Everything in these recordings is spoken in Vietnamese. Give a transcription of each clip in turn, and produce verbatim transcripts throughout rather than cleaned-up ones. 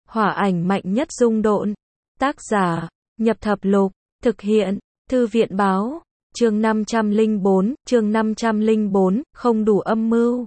Hỏa ảnh mạnh nhất dung độn. Tác giả, Nhập Thập Lục. Thực hiện, Thư viện báo. Chương năm trăm lẻ bốn, chương năm trăm lẻ bốn, không đủ âm mưu.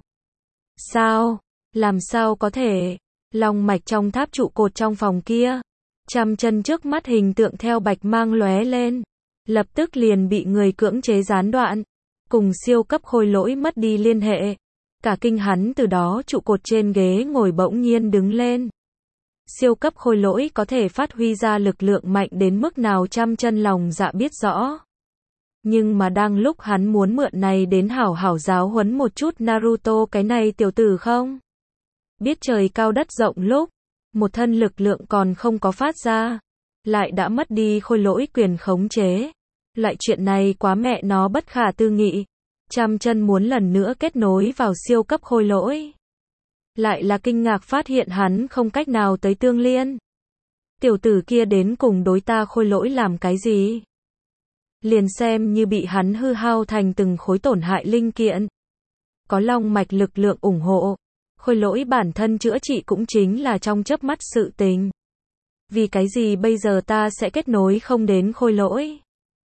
Sao? Làm sao có thể? Long mạch trong tháp trụ cột trong phòng kia. Trăm chân trước mắt hình tượng theo bạch mang lóe lên. Lập tức liền bị người cưỡng chế gián đoạn. Cùng siêu cấp khôi lỗi mất đi liên hệ. Cả kinh hắn từ đó trụ cột trên ghế ngồi bỗng nhiên đứng lên. Siêu cấp khôi lỗi có thể phát huy ra lực lượng mạnh đến mức nào trăm chân lòng dạ biết rõ. Nhưng mà đang lúc hắn muốn mượn này đến hảo hảo giáo huấn một chút Naruto cái này tiểu tử không? Biết trời cao đất rộng lúc, một thân lực lượng còn không có phát ra, lại đã mất đi khôi lỗi quyền khống chế. Loại chuyện này quá mẹ nó bất khả tư nghị. Trăm chân muốn lần nữa kết nối vào siêu cấp khôi lỗi. Lại là kinh ngạc phát hiện hắn không cách nào tới tương liên. Tiểu tử kia đến cùng đối ta khôi lỗi làm cái gì? Liền xem như bị hắn hư hao thành từng khối tổn hại linh kiện. Có long mạch lực lượng ủng hộ. Khôi lỗi bản thân chữa trị cũng chính là trong chớp mắt sự tình. Vì cái gì bây giờ ta sẽ kết nối không đến khôi lỗi?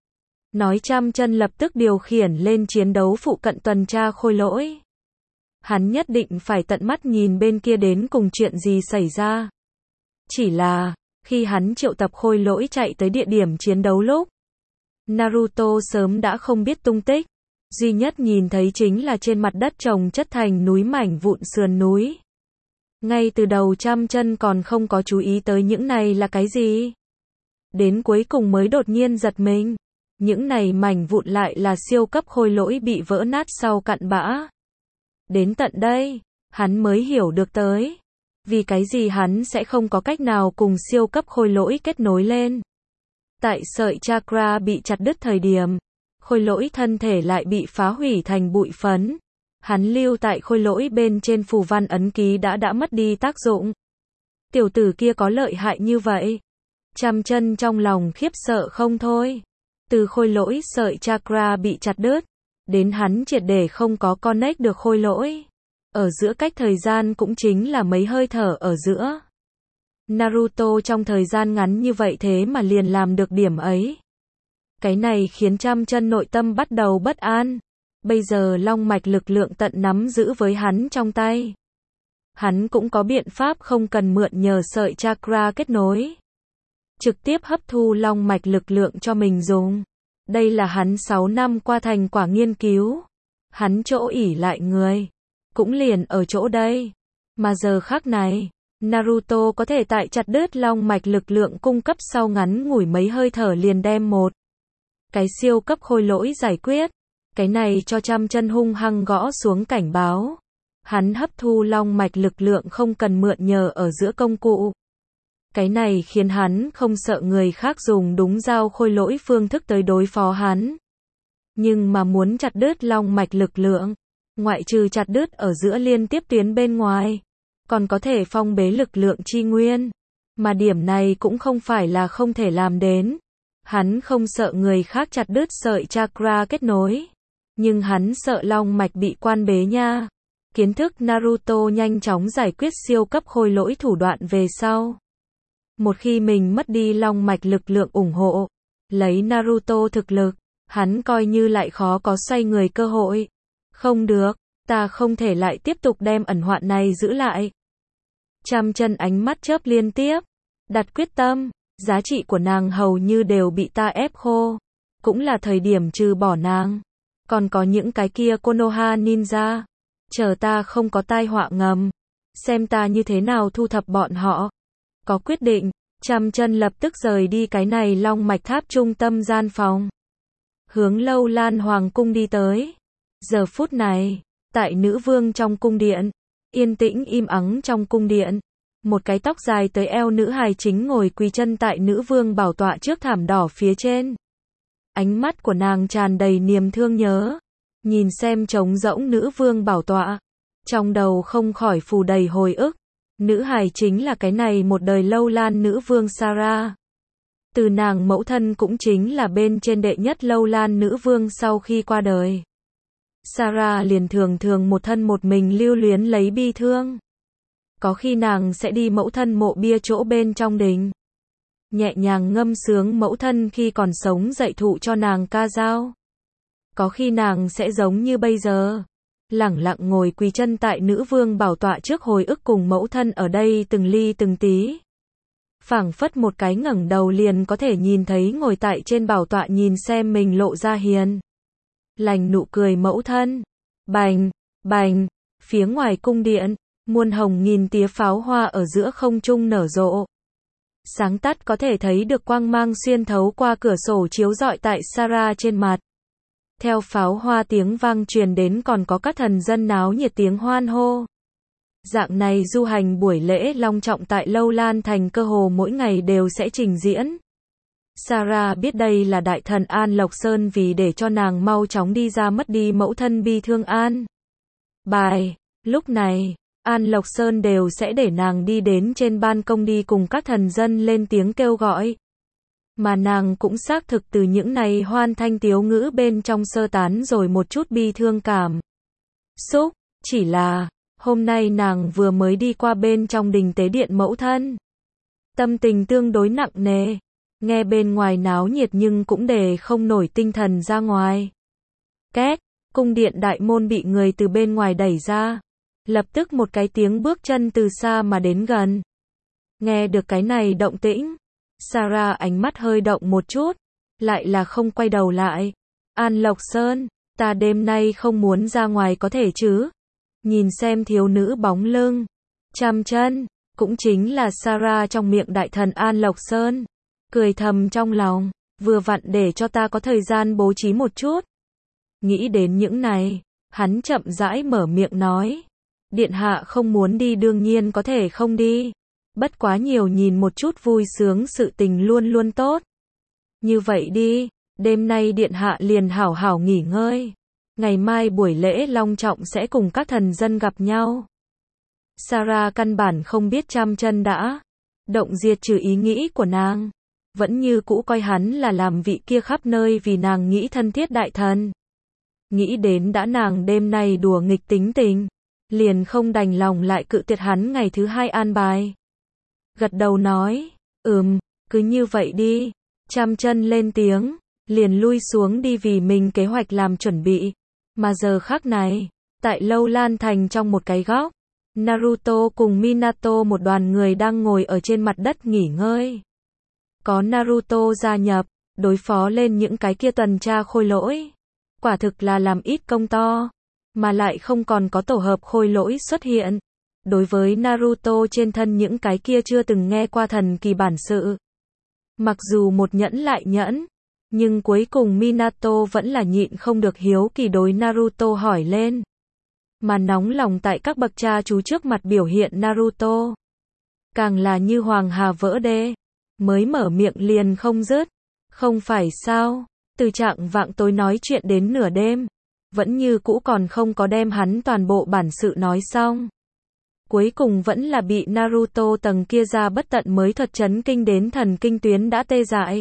Nói trăm chân lập tức điều khiển lên chiến đấu phụ cận tuần tra khôi lỗi. Hắn nhất định phải tận mắt nhìn bên kia đến cùng chuyện gì xảy ra. Chỉ là, khi hắn triệu tập khôi lỗi chạy tới địa điểm chiến đấu lúc, Naruto sớm đã không biết tung tích. Duy nhất nhìn thấy chính là trên mặt đất chồng chất thành núi mảnh vụn sườn núi. Ngay từ đầu trăm chân còn không có chú ý tới những này là cái gì. Đến cuối cùng mới đột nhiên giật mình. Những này mảnh vụn lại là siêu cấp khôi lỗi bị vỡ nát sau cặn bã. Đến tận đây, hắn mới hiểu được tới. Vì cái gì hắn sẽ không có cách nào cùng siêu cấp khôi lỗi kết nối lên. Tại sợi chakra bị chặt đứt thời điểm, khôi lỗi thân thể lại bị phá hủy thành bụi phấn. Hắn lưu tại khôi lỗi bên trên phù văn ấn ký đã đã mất đi tác dụng. Tiểu tử kia có lợi hại như vậy. Trăm chân trong lòng khiếp sợ không thôi. Từ khôi lỗi sợi chakra bị chặt đứt, đến hắn triệt để không có connect được khôi lỗi. Ở giữa cách thời gian cũng chính là mấy hơi thở ở giữa. Naruto trong thời gian ngắn như vậy thế mà liền làm được điểm ấy. Cái này khiến trăm chân nội tâm bắt đầu bất an. Bây giờ long mạch lực lượng tận nắm giữ với hắn trong tay. Hắn cũng có biện pháp không cần mượn nhờ sợi chakra kết nối. Trực tiếp hấp thu long mạch lực lượng cho mình dùng. Đây là hắn sáu năm qua thành quả nghiên cứu. Hắn chỗ ỷ lại người. Cũng liền ở chỗ đây. Mà giờ khắc này, Naruto có thể tại chặt đứt long mạch lực lượng cung cấp sau ngắn ngủi mấy hơi thở liền đem một cái siêu cấp khôi lỗi giải quyết. Cái này cho trăm chân hung hăng gõ xuống cảnh báo. Hắn hấp thu long mạch lực lượng không cần mượn nhờ ở giữa công cụ. Cái này khiến hắn không sợ người khác dùng đúng dao khôi lỗi phương thức tới đối phó hắn. Nhưng mà muốn chặt đứt long mạch lực lượng, ngoại trừ chặt đứt ở giữa liên tiếp tuyến bên ngoài, còn có thể phong bế lực lượng chi nguyên. Mà điểm này cũng không phải là không thể làm đến. Hắn không sợ người khác chặt đứt sợi chakra kết nối. Nhưng hắn sợ long mạch bị quan bế nha. Kiến thức Naruto nhanh chóng giải quyết siêu cấp khôi lỗi thủ đoạn về sau. Một khi mình mất đi long mạch lực lượng ủng hộ, lấy Naruto thực lực, hắn coi như lại khó có xoay người cơ hội. Không được, ta không thể lại tiếp tục đem ẩn hoạn này giữ lại. Trăm chân ánh mắt chớp liên tiếp, đặt quyết tâm, giá trị của nàng hầu như đều bị ta ép khô. Cũng là thời điểm trừ bỏ nàng. Còn có những cái kia Konoha ninja. Chờ ta không có tai họa ngầm. Xem ta như thế nào thu thập bọn họ. Có quyết định, trăm chân lập tức rời đi cái này long mạch tháp trung tâm gian phòng. Hướng Lâu Lan Hoàng cung đi tới. Giờ phút này, tại nữ vương trong cung điện, yên tĩnh im ắng trong cung điện. Một cái tóc dài tới eo nữ hài chính ngồi quỳ chân tại nữ vương bảo tọa trước thảm đỏ phía trên. Ánh mắt của nàng tràn đầy niềm thương nhớ. Nhìn xem trống rỗng nữ vương bảo tọa. Trong đầu không khỏi phù đầy hồi ức. Nữ hài chính là cái này một đời Lâu Lan nữ vương Sarah. Từ nàng mẫu thân cũng chính là bên trên đệ nhất Lâu Lan nữ vương sau khi qua đời. Sarah liền thường thường một thân một mình lưu luyến lấy bi thương. Có khi nàng sẽ đi mẫu thân mộ bia chỗ bên trong đình. Nhẹ nhàng ngâm sướng mẫu thân khi còn sống dạy thụ cho nàng ca dao. Có khi nàng sẽ giống như bây giờ. Lẳng lặng ngồi quỳ chân tại nữ vương bảo tọa trước hồi ức cùng mẫu thân ở đây từng ly từng tí. Phảng phất một cái ngẩng đầu liền có thể nhìn thấy ngồi tại trên bảo tọa nhìn xem mình lộ ra hiền lành nụ cười mẫu thân. Bành, bành, phía ngoài cung điện, muôn hồng nghìn tía pháo hoa ở giữa không trung nở rộ. Sáng tắt có thể thấy được quang mang xuyên thấu qua cửa sổ chiếu rọi tại Sarah trên mặt. Theo pháo hoa tiếng vang truyền đến còn có các thần dân náo nhiệt tiếng hoan hô. Dạng này du hành buổi lễ long trọng tại Lâu Lan Thành cơ hồ mỗi ngày đều sẽ trình diễn. Sarah biết đây là đại thần An Lộc Sơn vì để cho nàng mau chóng đi ra mất đi mẫu thân bi thương An. Bài, lúc này, An Lộc Sơn đều sẽ để nàng đi đến trên ban công đi cùng các thần dân lên tiếng kêu gọi. Mà nàng cũng xác thực từ những này hoan thanh tiếu ngữ bên trong sơ tán rồi một chút bi thương cảm xúc, chỉ là hôm nay nàng vừa mới đi qua bên trong đình tế điện mẫu thân. Tâm tình tương đối nặng nề, nghe bên ngoài náo nhiệt nhưng cũng để không nổi tinh thần ra ngoài. Két, cung điện đại môn bị người từ bên ngoài đẩy ra. Lập tức một cái tiếng bước chân từ xa mà đến gần. Nghe được cái này động tĩnh, Sarah ánh mắt hơi động một chút, lại là không quay đầu lại. An Lộc Sơn, ta đêm nay không muốn ra ngoài có thể chứ? Nhìn xem thiếu nữ bóng lưng, chăm chân, cũng chính là Sarah trong miệng đại thần An Lộc Sơn. Cười thầm trong lòng, vừa vặn để cho ta có thời gian bố trí một chút. Nghĩ đến những này, hắn chậm rãi mở miệng nói. Điện hạ không muốn đi đương nhiên có thể không đi. Bất quá nhiều nhìn một chút vui sướng sự tình luôn luôn tốt. Như vậy đi, đêm nay điện hạ liền hảo hảo nghỉ ngơi. Ngày mai buổi lễ long trọng sẽ cùng các thần dân gặp nhau. Sarah căn bản không biết trăm chân đã động diệt trừ ý nghĩ của nàng. Vẫn như cũ coi hắn là làm vị kia khắp nơi vì nàng nghĩ thân thiết đại thần. Nghĩ đến đã nàng đêm nay đùa nghịch tính tình, liền không đành lòng lại cự tuyệt hắn ngày thứ hai an bài. Gật đầu nói, ừm, cứ như vậy đi. Trăm chân lên tiếng, liền lui xuống đi vì mình kế hoạch làm chuẩn bị. Mà giờ khắc này, tại Lâu Lan Thành trong một cái góc, Naruto cùng Minato một đoàn người đang ngồi ở trên mặt đất nghỉ ngơi. Có Naruto gia nhập, đối phó lên những cái kia tuần tra khôi lỗi. Quả thực là làm ít công to, mà lại không còn có tổ hợp khôi lỗi xuất hiện. Đối với Naruto trên thân những cái kia chưa từng nghe qua thần kỳ bản sự. Mặc dù một nhẫn lại nhẫn, nhưng cuối cùng Minato vẫn là nhịn không được hiếu kỳ đối Naruto hỏi lên. Mà nóng lòng tại các bậc cha chú trước mặt biểu hiện Naruto. Càng là như hoàng hà vỡ đê, mới mở miệng liền không dứt. Không phải sao, từ trạng vạng tối nói chuyện đến nửa đêm, vẫn như cũ còn không có đem hắn toàn bộ bản sự nói xong. Cuối cùng vẫn là bị Naruto tầng kia ra bất tận mới thuật chấn kinh đến thần kinh tuyến đã tê dại.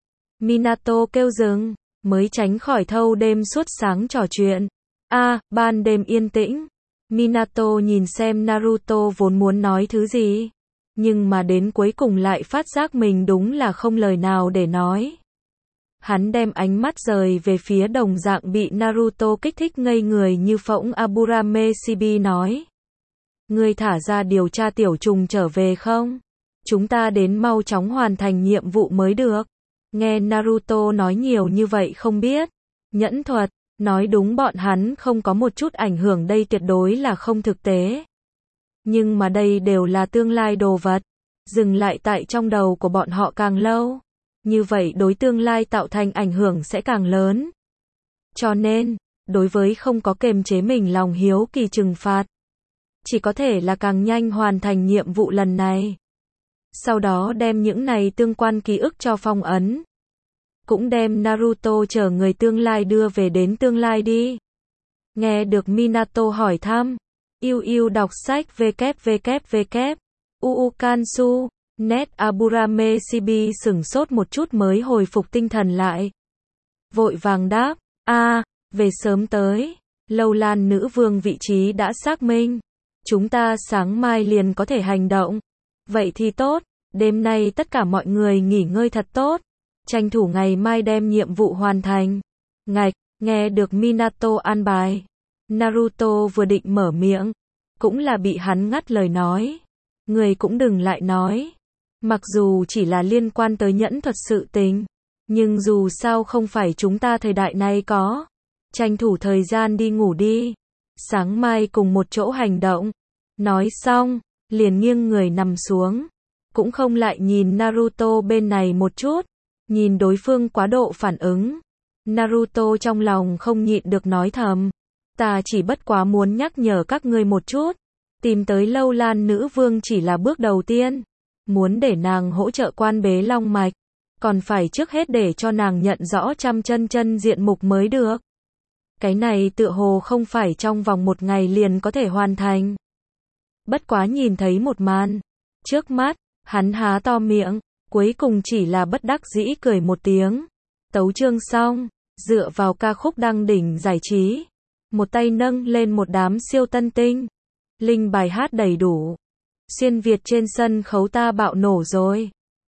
Minato kêu dừng, mới tránh khỏi thâu đêm suốt sáng trò chuyện. A, à, ban đêm yên tĩnh. Minato nhìn xem Naruto vốn muốn nói thứ gì, nhưng mà đến cuối cùng lại phát giác mình đúng là không lời nào để nói. Hắn đem ánh mắt rời về phía đồng dạng bị Naruto kích thích ngây người như phỗng Aburame Shibi nói. Ngươi thả ra điều tra tiểu trùng trở về không? Chúng ta đến mau chóng hoàn thành nhiệm vụ mới được. Nghe Naruto nói nhiều như vậy không biết. Nhẫn thuật, nói đúng bọn hắn không có một chút ảnh hưởng đây tuyệt đối là không thực tế. Nhưng mà đây đều là tương lai đồ vật. Dừng lại tại trong đầu của bọn họ càng lâu. Như vậy đối tương lai tạo thành ảnh hưởng sẽ càng lớn. Cho nên, đối với không có kềm chế mình lòng hiếu kỳ trừng phạt, chỉ có thể là càng nhanh hoàn thành nhiệm vụ lần này. Sau đó đem những này tương quan ký ức cho phong ấn. Cũng đem Naruto chờ người tương lai đưa về đến tương lai đi. Nghe được Minato hỏi thăm, yêu yêu đọc sách www. Uukansu, net Aburame Shibi sửng sốt một chút mới hồi phục tinh thần lại. Vội vàng đáp, a, à, về sớm tới, Lâu Lan nữ vương vị trí đã xác minh. Chúng ta sáng mai liền có thể hành động. Vậy thì tốt, đêm nay tất cả mọi người nghỉ ngơi thật tốt. Tranh thủ ngày mai đem nhiệm vụ hoàn thành. Ngạch, nghe được Minato an bài. Naruto vừa định mở miệng, cũng là bị hắn ngắt lời nói. Người cũng đừng lại nói. Mặc dù chỉ là liên quan tới nhẫn thuật sự tình, nhưng dù sao không phải chúng ta thời đại này có. Tranh thủ thời gian đi ngủ đi. Sáng mai cùng một chỗ hành động. Nói xong, liền nghiêng người nằm xuống. Cũng không lại nhìn Naruto bên này một chút. Nhìn đối phương quá độ phản ứng. Naruto trong lòng không nhịn được nói thầm. Ta chỉ bất quá muốn nhắc nhở các ngươi một chút. Tìm tới Lâu Lan nữ vương chỉ là bước đầu tiên. Muốn để nàng hỗ trợ quan bế long mạch. Còn phải trước hết để cho nàng nhận rõ trăm chân chân diện mục mới được. Cái này tựa hồ không phải trong vòng một ngày liền có thể hoàn thành. Bất quá nhìn thấy một màn. Trước mắt, hắn há to miệng. Cuối cùng chỉ là bất đắc dĩ cười một tiếng. Tấu chương xong. Dựa vào ca khúc đăng đỉnh giải trí. Một tay nâng lên một đám siêu tân tinh. Linh bài hát đầy đủ. Xuyên Việt trên sân khấu ta bạo nổ rồi.